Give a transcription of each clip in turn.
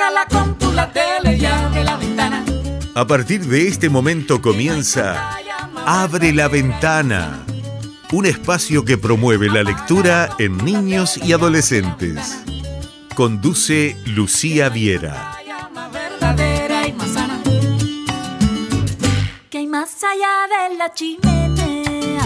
apaga la compu, la tele y abre la ventana. A partir de este momento comienza Abre la Ventana, un espacio que promueve la lectura en niños y adolescentes. Conduce Lucía Viera. Verdadera y más sana. ¿Qué hay más allá de la chimenea?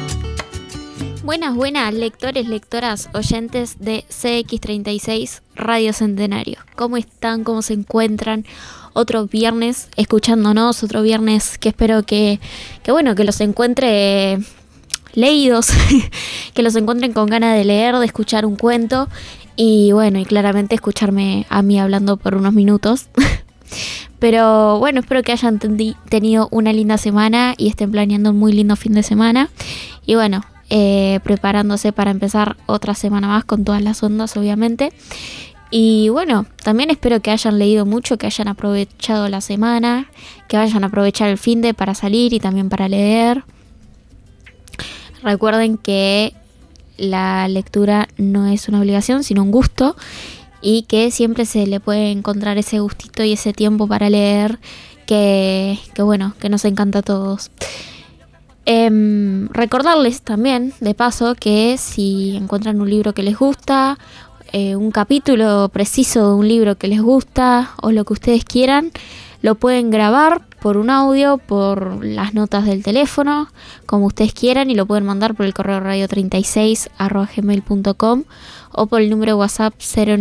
Buenas, lectores, lectoras, oyentes de CX36 Radio Centenario. ¿Cómo están? ¿Cómo se encuentran? Otro viernes escuchándonos, otro viernes que espero que los encuentre leídos, que los encuentren con ganas de leer, de escuchar un cuento y claramente escucharme a mí hablando por unos minutos. Pero bueno, espero que hayan tenido una linda semana y estén planeando un muy lindo fin de semana. Y preparándose para empezar otra semana más con todas las ondas, obviamente. Y también espero que hayan leído mucho, que hayan aprovechado la semana, que vayan a aprovechar el finde para salir y también para leer. Recuerden que la lectura no es una obligación, sino un gusto, y que siempre se le puede encontrar ese gustito y ese tiempo para leer que nos encanta a todos. Recordarles también, de paso, que si encuentran un libro que les gusta, un capítulo preciso de un libro que les gusta o lo que ustedes quieran, lo pueden grabar por un audio, por las notas del teléfono, como ustedes quieran, y lo pueden mandar por el correo radio36@gmail.com o por el número de WhatsApp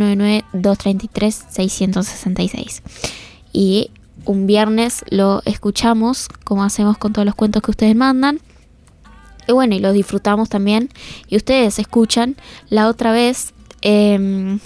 099-233-666. Y un viernes lo escuchamos, como hacemos con todos los cuentos que ustedes mandan. Y lo disfrutamos también. Y ustedes escuchan. La otra vez que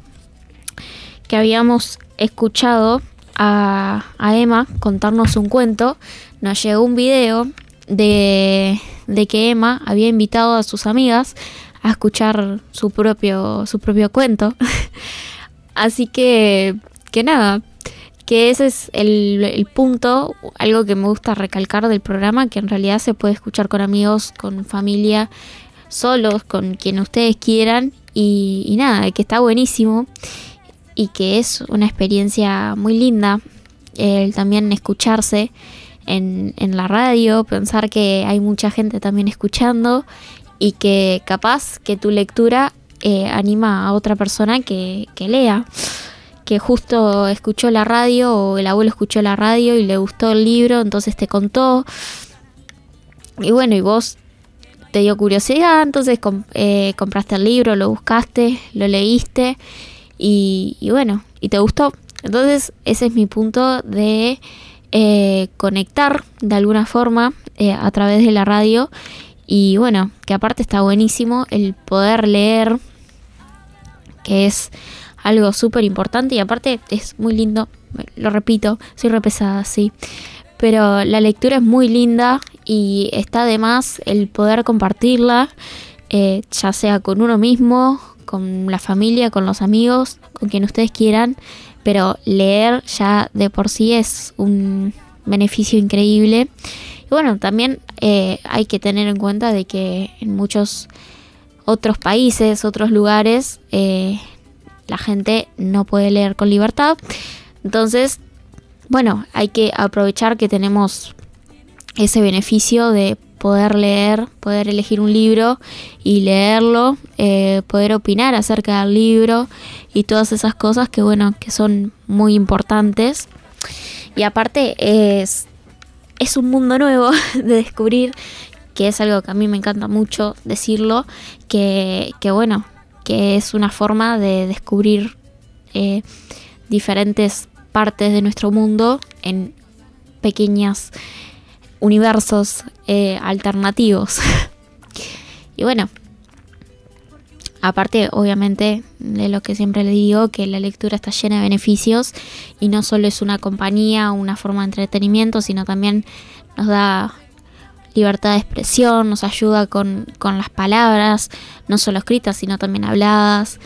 habíamos escuchado a Emma contarnos un cuento, nos llegó un video de que Emma había invitado a sus amigas a escuchar su propio cuento. Así que nada, que ese es el punto, algo que me gusta recalcar del programa, que en realidad se puede escuchar con amigos, con familia, solos, con quien ustedes quieran, y nada, que está buenísimo y que es una experiencia muy linda el también escucharse en la radio, pensar que hay mucha gente también escuchando y que capaz que tu lectura anima a otra persona que lea, que justo escuchó la radio o el abuelo escuchó la radio y le gustó el libro, entonces te contó y vos te dio curiosidad, entonces compraste el libro, lo buscaste, lo leíste y te gustó. Entonces ese es mi punto de conectar de alguna forma a través de la radio y que aparte está buenísimo el poder leer, que es algo súper importante y aparte es muy lindo, lo repito, soy re pesada, sí, pero la lectura es muy linda y está de más el poder compartirla, ya sea con uno mismo, con la familia, con los amigos, con quien ustedes quieran, pero leer ya de por sí es un beneficio increíble. Y también hay que tener en cuenta de que en muchos otros países, otros lugares, la gente no puede leer con libertad. Entonces, hay que aprovechar que tenemos ese beneficio de poder leer, poder elegir un libro y leerlo, poder opinar acerca del libro y todas esas cosas que son muy importantes. Y aparte es un mundo nuevo de descubrir, que es algo que a mí me encanta mucho decirlo, que es una forma de descubrir diferentes partes de nuestro mundo en pequeños universos alternativos. Y aparte, obviamente, de lo que siempre le digo, que la lectura está llena de beneficios y no solo es una compañía, una forma de entretenimiento, sino también nos da libertad de expresión, nos ayuda con las palabras, no solo escritas, sino también habladas.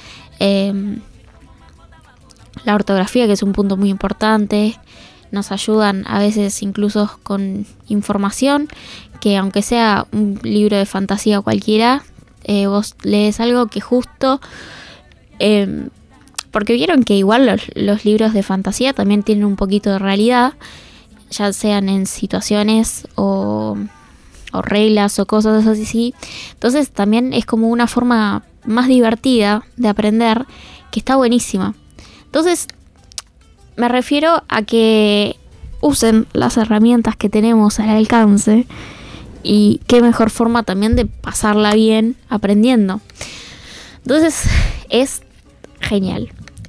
La ortografía, que es un punto muy importante. Nos ayudan a veces incluso con información, que aunque sea un libro de fantasía cualquiera, vos lees algo que justo porque vieron que igual los libros de fantasía también tienen un poquito de realidad, ya sean en situaciones o reglas o cosas así. Entonces también es como una forma más divertida de aprender, que está buenísima. Entonces me refiero a que usen las herramientas que tenemos al alcance, y qué mejor forma también de pasarla bien aprendiendo. Entonces es genial.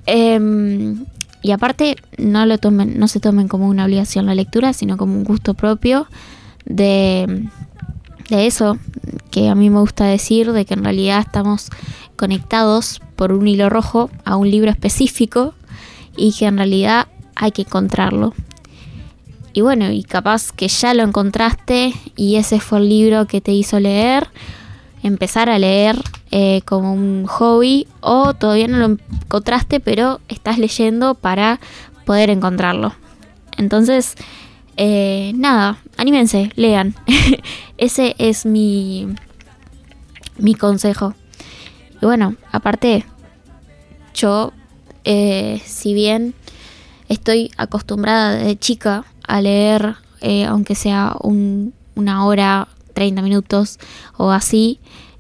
Y aparte no se tomen como una obligación la lectura, sino como un gusto propio de eso que a mí me gusta decir, de que en realidad estamos conectados por un hilo rojo a un libro específico y que en realidad hay que encontrarlo. Y bueno, y capaz que ya lo encontraste y ese fue el libro que te hizo leer, empezar a leer como un hobby, o todavía no lo encontraste pero estás leyendo para poder encontrarlo. Entonces, nada, anímense, lean. Ese es mi consejo. Y bueno, aparte, yo, si bien estoy acostumbrada de chica a leer, aunque sea una hora, 30 minutos o así,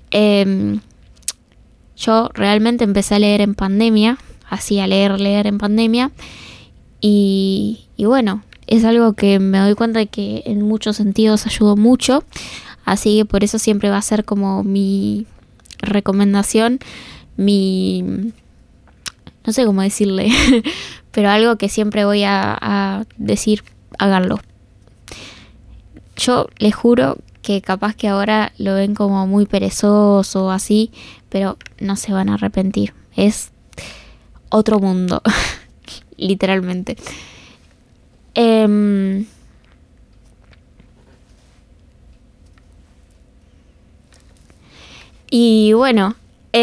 yo realmente empecé a leer en pandemia, así a leer en pandemia, y bueno, es algo que me doy cuenta de que en muchos sentidos ayudó mucho, así que por eso siempre va a ser como mi recomendación, no sé cómo decirle, pero algo que siempre voy a decir, háganlo. Yo les juro que capaz que ahora lo ven como muy perezoso o así, pero no se van a arrepentir. Es otro mundo, literalmente. Y bueno,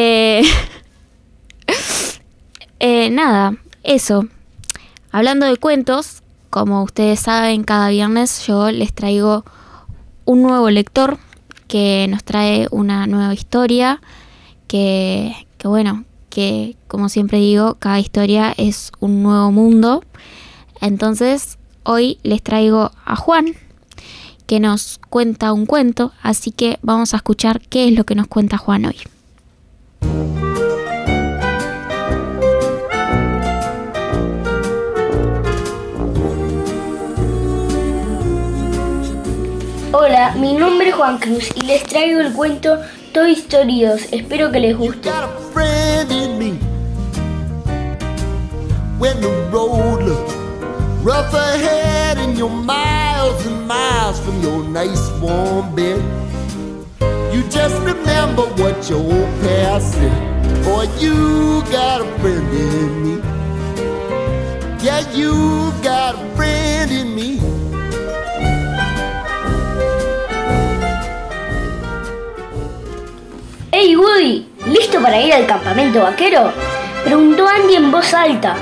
nada, eso. Hablando de cuentos, como ustedes saben, cada viernes yo les traigo un nuevo lector que nos trae una nueva historia, que bueno, que como siempre digo, cada historia es un nuevo mundo. Entonces, hoy les traigo a Juan, que nos cuenta un cuento, así que vamos a escuchar qué es lo que nos cuenta Juan hoy. Hola, mi nombre es Juan Cruz y les traigo el cuento Toy Story 2. Espero que les guste. When the road looks rough ahead and you're miles and miles from your nice warm bed, you just remember what your old past said. Boy, you got a friend in me. Yeah, you got a friend in me. ¡Hey Woody! ¿Listo para ir al campamento vaquero?, preguntó Andy en voz alta.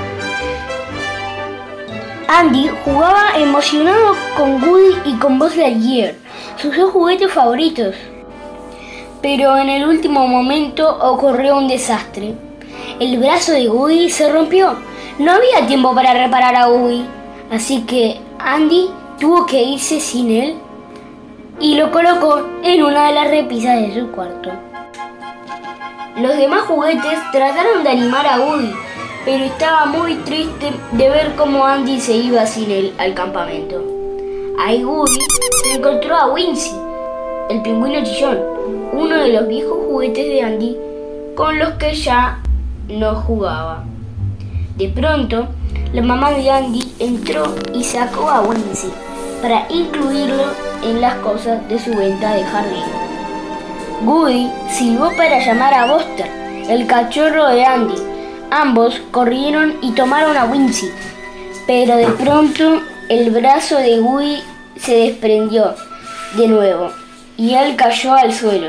Andy jugaba emocionado con Woody y con Buzz Lightyear, sus dos juguetes favoritos. Pero en el último momento ocurrió un desastre. El brazo de Woody se rompió. No había tiempo para reparar a Woody, así que Andy tuvo que irse sin él y lo colocó en una de las repisas de su cuarto. Los demás juguetes trataron de animar a Woody, pero estaba muy triste de ver cómo Andy se iba sin él al campamento. Ahí Woody se encontró a Wincy, el pingüino chillón, uno de los viejos juguetes de Andy con los que ya no jugaba. De pronto, la mamá de Andy entró y sacó a Wincy para incluirlo en las cosas de su venta de jardín. Woody silbó para llamar a Buster, el cachorro de Andy. Ambos corrieron y tomaron a Wincy, pero de pronto el brazo de Woody se desprendió de nuevo y él cayó al suelo.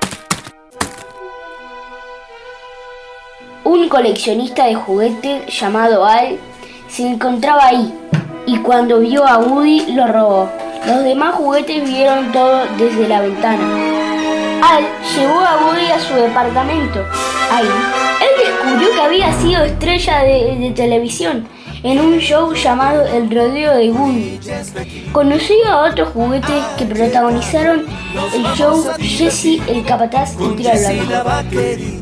Un coleccionista de juguetes llamado Al se encontraba ahí y cuando vio a Woody lo robó. Los demás juguetes vieron todo desde la ventana. Al llevó a Woody a su departamento. Ahí Él descubrió que había sido estrella de televisión en un show llamado El Rodeo de Woody. Conoció a otros juguetes que protagonizaron el show: Jessie, el capataz y Tiro al Blanco.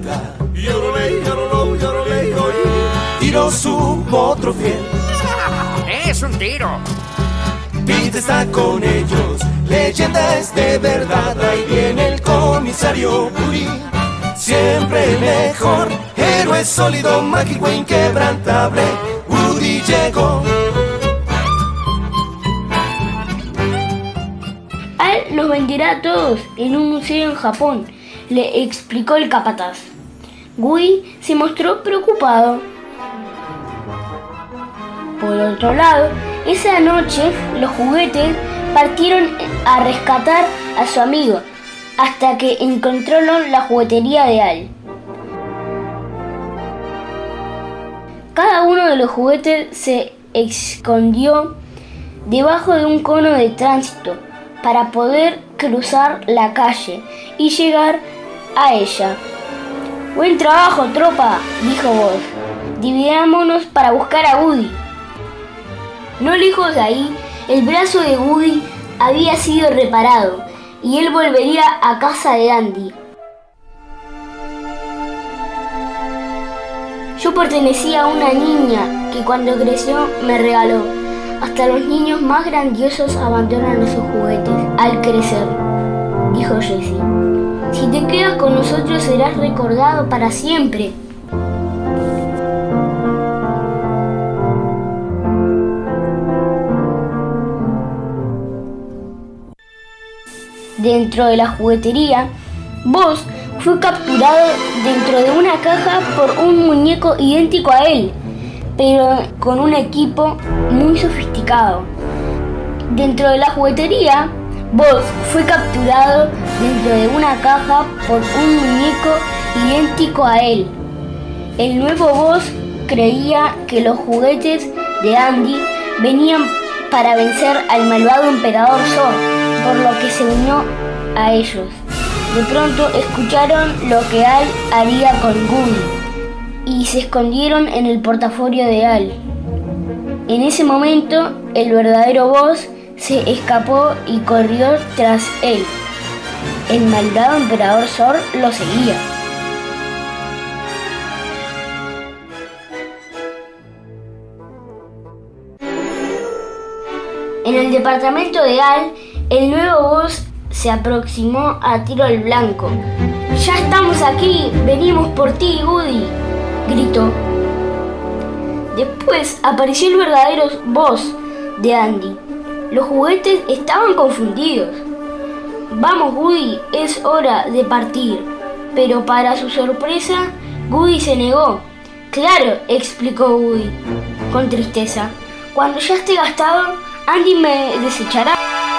Tiro su potro fiel. ¡Es un tiro! Pete está con ellos, leyenda es de verdad. Ahí viene el comisario Woody, siempre el mejor. Héroe sólido, mágico e inquebrantable, Woody llegó. A él los venderá a todos en un museo en Japón, le explicó el capataz. Woody se mostró preocupado. Por otro lado, esa noche los juguetes partieron a rescatar a su amigo hasta que encontraron la juguetería de Al. Cada uno de los juguetes se escondió debajo de un cono de tránsito para poder cruzar la calle y llegar a ella. «Buen trabajo, tropa», dijo Buzz. «Dividámonos para buscar a Woody». No lejos de ahí, el brazo de Woody había sido reparado y él volvería a casa de Andy. Yo pertenecía a una niña que cuando creció me regaló. Hasta los niños más grandiosos abandonan esos juguetes al crecer, dijo Jessie. Si te quedas con nosotros serás recordado para siempre. Dentro de la juguetería, Buzz fue capturado dentro de una caja por un muñeco idéntico a él, pero con un equipo muy sofisticado. Dentro de la juguetería, Buzz fue capturado dentro de una caja por un muñeco idéntico a él. El nuevo Buzz creía que los juguetes de Andy venían para vencer al malvado emperador Zord, por lo que se unió a ellos. De pronto escucharon lo que Al haría con Woody y se escondieron en el portafolio de Al. En ese momento, el verdadero Buzz se escapó y corrió tras él. El malvado emperador Zord lo seguía. En el departamento de Al, el nuevo Buzz se aproximó a Tiro al Blanco. «¡Ya estamos aquí! ¡Venimos por ti, Woody!», gritó. Después apareció el verdadero Buzz de Andy. Los juguetes estaban confundidos. «Vamos, Woody, es hora de partir». Pero para su sorpresa, Woody se negó. «Claro», explicó Woody con tristeza. «Cuando ya esté gastado, Andy me desechará».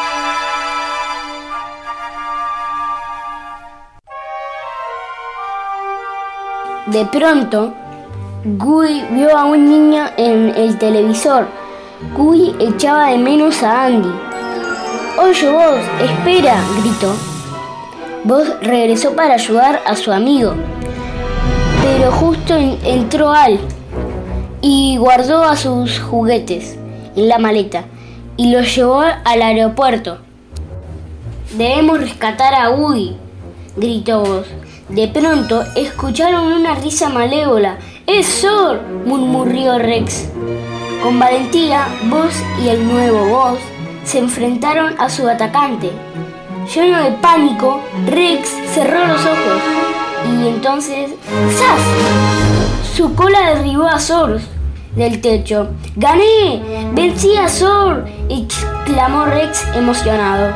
De pronto, Woody vio a un niño en el televisor. Woody echaba de menos a Andy. «Oye, Buzz, espera», gritó. Buzz regresó para ayudar a su amigo, pero justo entró Al y guardó a sus juguetes en la maleta y los llevó al aeropuerto. «Debemos rescatar a Woody», gritó Buzz. De pronto escucharon una risa malévola. «¡Es Zord!», murmuró Rex. Con valentía, Buzz y el nuevo Buzz se enfrentaron a su atacante. Lleno de pánico, Rex cerró los ojos y entonces ¡zas! Su cola derribó a Zord del techo. «¡Gané! ¡Vencí a Zord!», exclamó Rex emocionado.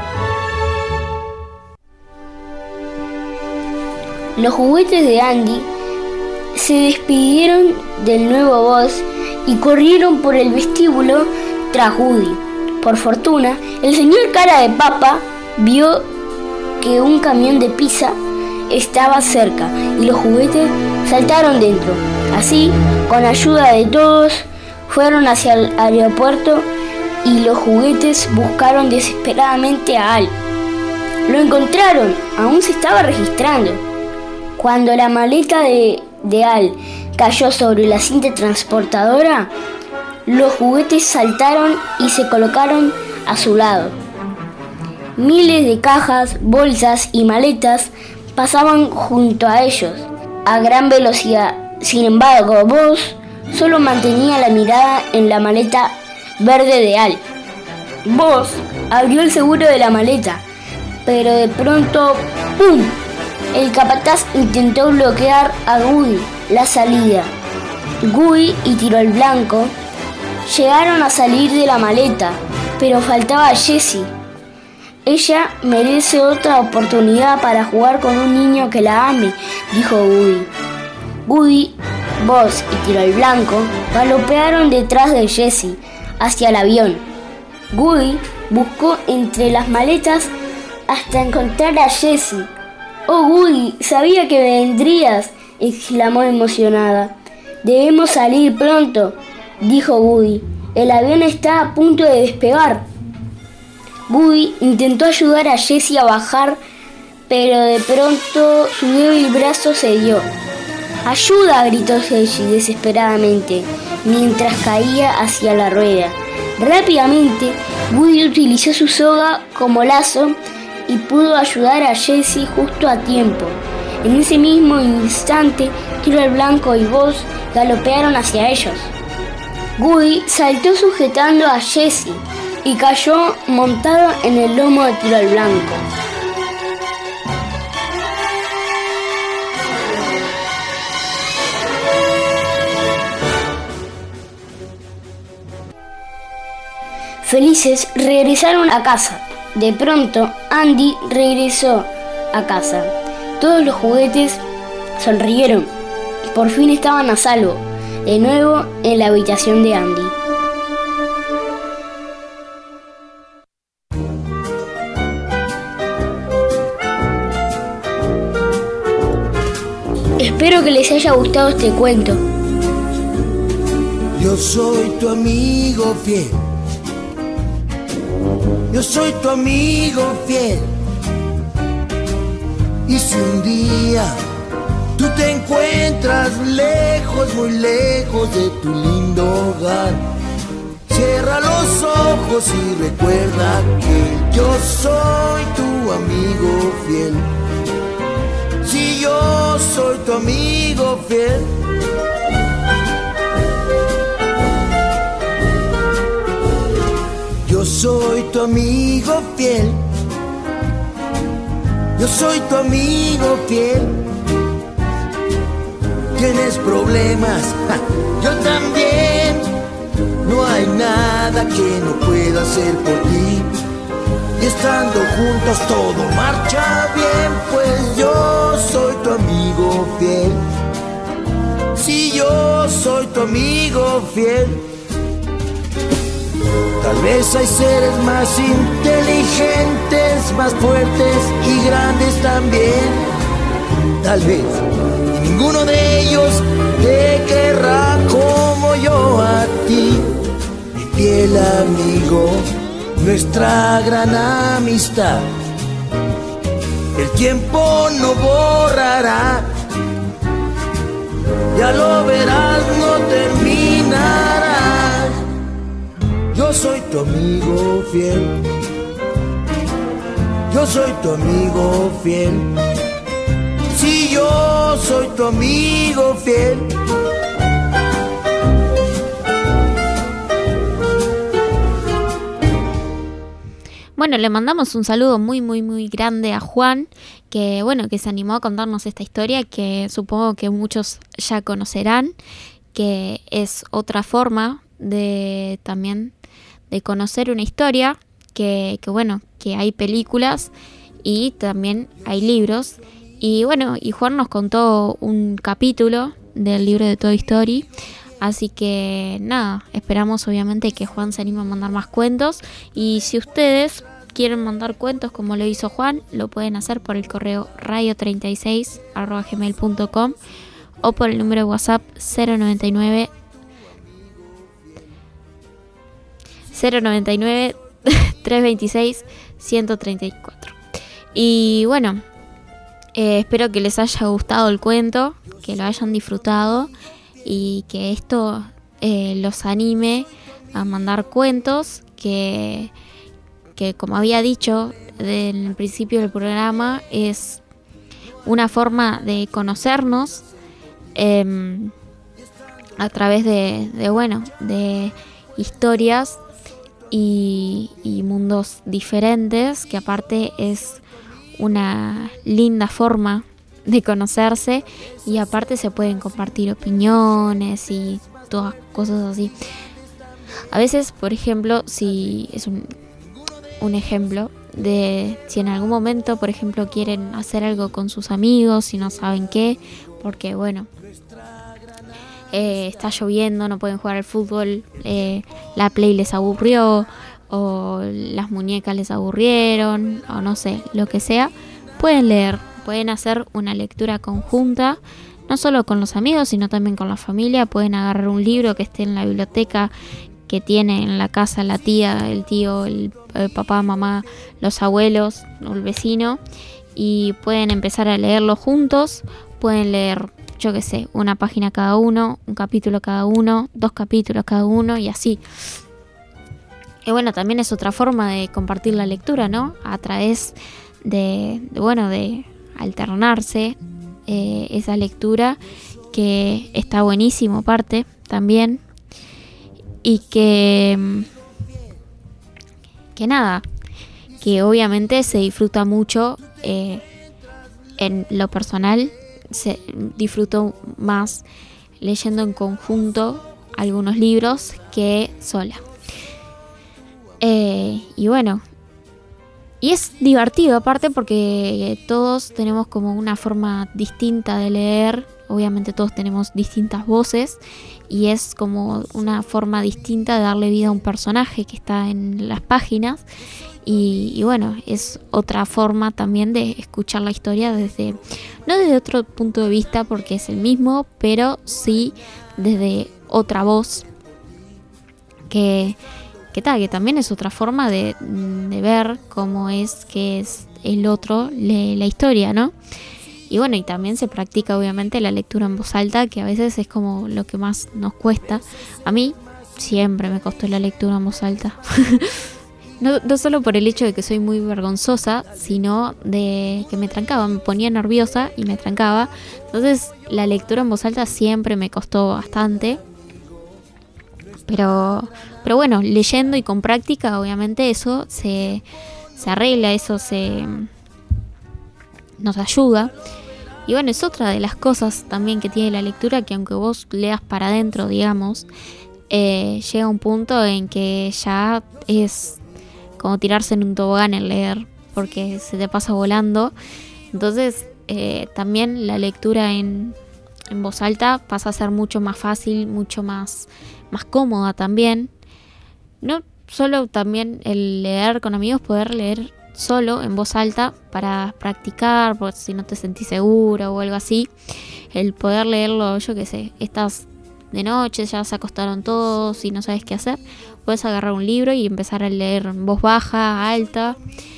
Los juguetes de Andy se despidieron del nuevo Buzz y corrieron por el vestíbulo tras Woody. Por fortuna, el señor Cara de Papa vio que un camión de pizza estaba cerca y los juguetes saltaron dentro. Así, con ayuda de todos, fueron hacia el aeropuerto y los juguetes buscaron desesperadamente a Al. Lo encontraron, aún se estaba registrando. Cuando la maleta de de Al cayó sobre la cinta transportadora, los juguetes saltaron y se colocaron a su lado. Miles de cajas, bolsas y maletas pasaban junto a ellos a gran velocidad. Sin embargo, Buzz solo mantenía la mirada en la maleta verde de Al. Buzz abrió el seguro de la maleta, pero de pronto, ¡pum!, el capataz intentó bloquear a Woody la salida. Woody y Tiro al Blanco llegaron a salir de la maleta, pero faltaba Jessie. Ella merece otra oportunidad para jugar con un niño que la ame, dijo Woody. Woody, Buzz y Tiro al Blanco galopearon detrás de Jessie hacia el avión. Woody buscó entre las maletas hasta encontrar a Jessie. «Oh, Woody, sabía que vendrías», exclamó emocionada. «Debemos salir pronto», dijo Woody. «El avión está a punto de despegar». Woody intentó ayudar a Jessie a bajar, pero de pronto su débil brazo cedió. «¡Ayuda!», gritó Jessie desesperadamente, mientras caía hacia la rueda. Rápidamente, Woody utilizó su soga como lazo y pudo ayudar a Jessie justo a tiempo. En ese mismo instante, Tiro al Blanco y Buzz galopearon hacia ellos. Woody saltó sujetando a Jessie y cayó montado en el lomo de Tiro al Blanco. Felices regresaron a casa. De pronto, Andy regresó a casa. Todos los juguetes sonrieron. Por fin estaban a salvo, de nuevo en la habitación de Andy. Espero que les haya gustado este cuento. Yo soy tu amigo fiel. Yo soy tu amigo fiel. Y si un día tú te encuentras lejos, muy lejos de tu lindo hogar, cierra los ojos y recuerda que yo soy tu amigo fiel. Si yo soy tu amigo fiel. Yo soy tu amigo fiel. Yo soy tu amigo fiel. Tienes problemas, yo también. No hay nada que no pueda hacer por ti. Y estando juntos todo marcha bien, pues yo soy tu amigo fiel. Si yo soy tu amigo fiel. Tal vez hay seres más inteligentes, más fuertes y grandes también. Tal vez y ninguno de ellos te querrá como yo a ti, mi fiel amigo, nuestra gran amistad. El tiempo no borrará, ya lo verás, no terminará. Yo soy tu amigo fiel. Yo soy tu amigo fiel. Si yo soy tu amigo fiel. Bueno, le mandamos un saludo muy grande a Juan, que que se animó a contarnos esta historia que supongo que muchos ya conocerán, que es otra forma de también de conocer una historia, que hay películas y también hay libros. Y Juan nos contó un capítulo del libro de Toy Story. Así que nada, esperamos obviamente que Juan se anime a mandar más cuentos. Y si ustedes quieren mandar cuentos como lo hizo Juan, lo pueden hacer por el correo radio36@gmail.com o por el número de WhatsApp 099 326 134. Y Espero que les haya gustado el cuento, que lo hayan disfrutado y que esto los anime a mandar cuentos que como había dicho en el principio del programa, es una forma de conocernos a través de historias y mundos diferentes, que aparte es una linda forma de conocerse, y aparte se pueden compartir opiniones y todas cosas así. A veces, por ejemplo, si es un ejemplo de si en algún momento, por ejemplo, quieren hacer algo con sus amigos y no saben qué, porque está lloviendo, no pueden jugar al fútbol, la Play les aburrió, o las muñecas les aburrieron, o no sé, lo que sea, pueden leer, pueden hacer una lectura conjunta, no solo con los amigos, sino también con la familia. Pueden agarrar un libro que esté en la biblioteca que tiene en la casa la tía, el tío, el papá, mamá, los abuelos o el vecino, y pueden empezar a leerlo juntos. Pueden leer, yo qué sé, una página cada uno, un capítulo cada uno, 2 capítulos cada uno, y así. Y bueno, también es otra forma de compartir la lectura, ¿no? A través de alternarse esa lectura, que está buenísimo aparte también. Y que nada, que obviamente se disfruta mucho. En lo personal, se disfruto más leyendo en conjunto algunos libros que sola. Y bueno, y es divertido aparte porque todos tenemos como una forma distinta de leer. Obviamente todos tenemos distintas voces y es como una forma distinta de darle vida a un personaje que está en las páginas. Y bueno, es otra forma también de escuchar la historia no desde otro punto de vista, porque es el mismo, pero sí desde otra voz que también es otra forma de ver cómo es que es el otro lee la historia, ¿no? Y bueno, y también se practica obviamente la lectura en voz alta, que a veces es como lo que más nos cuesta. A mí siempre me costó la lectura en voz alta. No solo por el hecho de que soy muy vergonzosa, sino de que me trancaba, me ponía nerviosa y me trancaba. Entonces la lectura en voz alta siempre me costó bastante. Pero bueno, leyendo y con práctica, obviamente eso se arregla, eso nos ayuda. Y bueno, es otra de las cosas también que tiene la lectura, que aunque vos leas para adentro, digamos, llega un punto en que ya es como tirarse en un tobogán el leer, porque se te pasa volando. Entonces también la lectura en voz alta pasa a ser mucho más fácil, mucho más cómoda también. No solo también el leer con amigos, poder leer solo en voz alta para practicar, por si no te sentís segura o algo así. El poder leerlo, yo qué sé, estás de noche, ya se acostaron todos y no sabes qué hacer, puedes agarrar un libro y empezar a leer en voz baja, alta,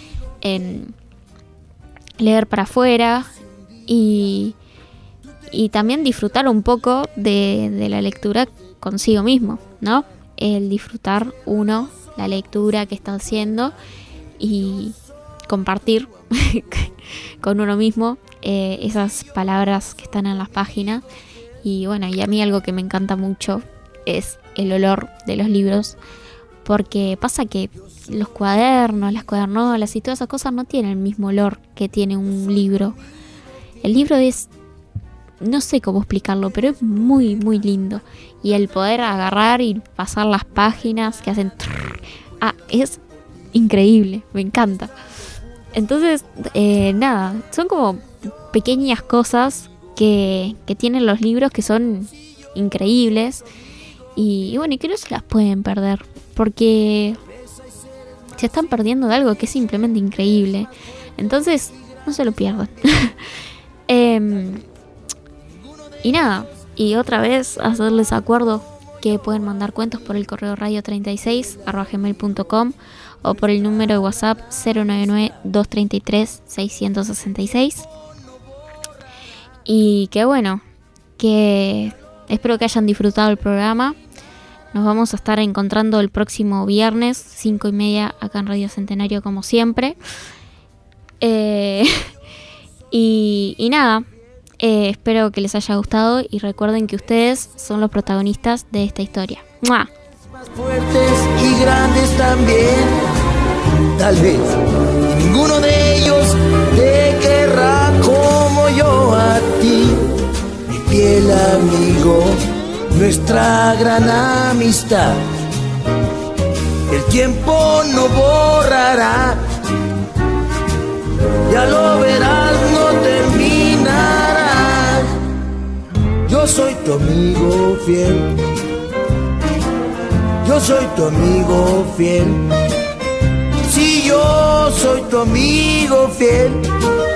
leer para afuera y también disfrutar un poco de la lectura consigo mismo, ¿no? El disfrutar uno la lectura que está haciendo y compartir con uno mismo esas palabras que están en las páginas. Y bueno, y a mí algo que me encanta mucho es el olor de los libros, porque pasa que los cuadernos, las cuadernolas y todas esas cosas no tienen el mismo olor que tiene un libro. El libro es, no sé cómo explicarlo, pero es muy, muy lindo. Y el poder agarrar y pasar las páginas que hacen es increíble, me encanta. Entonces, nada, son como pequeñas cosas que tienen los libros que son increíbles. Y bueno, y que no se las pueden perder, porque se están perdiendo de algo que es simplemente increíble. Entonces, no se lo pierdan. Y nada, y otra vez hacerles acuerdo que pueden mandar cuentos por el correo radio36@gmail.com o por el número de WhatsApp 099-233-666. Y que bueno, que espero que hayan disfrutado el programa. Nos vamos a estar encontrando el próximo viernes, 5:30, acá en Radio Centenario, como siempre. Y nada, espero que les haya gustado y recuerden que ustedes son los protagonistas de esta historia. ¡Mua! Más fuertes y grandes también, tal vez ninguno de ellos te querrá como yo a ti, mi fiel amigo, nuestra gran amistad. El tiempo no borrará, ya lo verás, no terminará. Yo soy tu amigo fiel, yo soy tu amigo fiel. Si yo soy tu amigo fiel.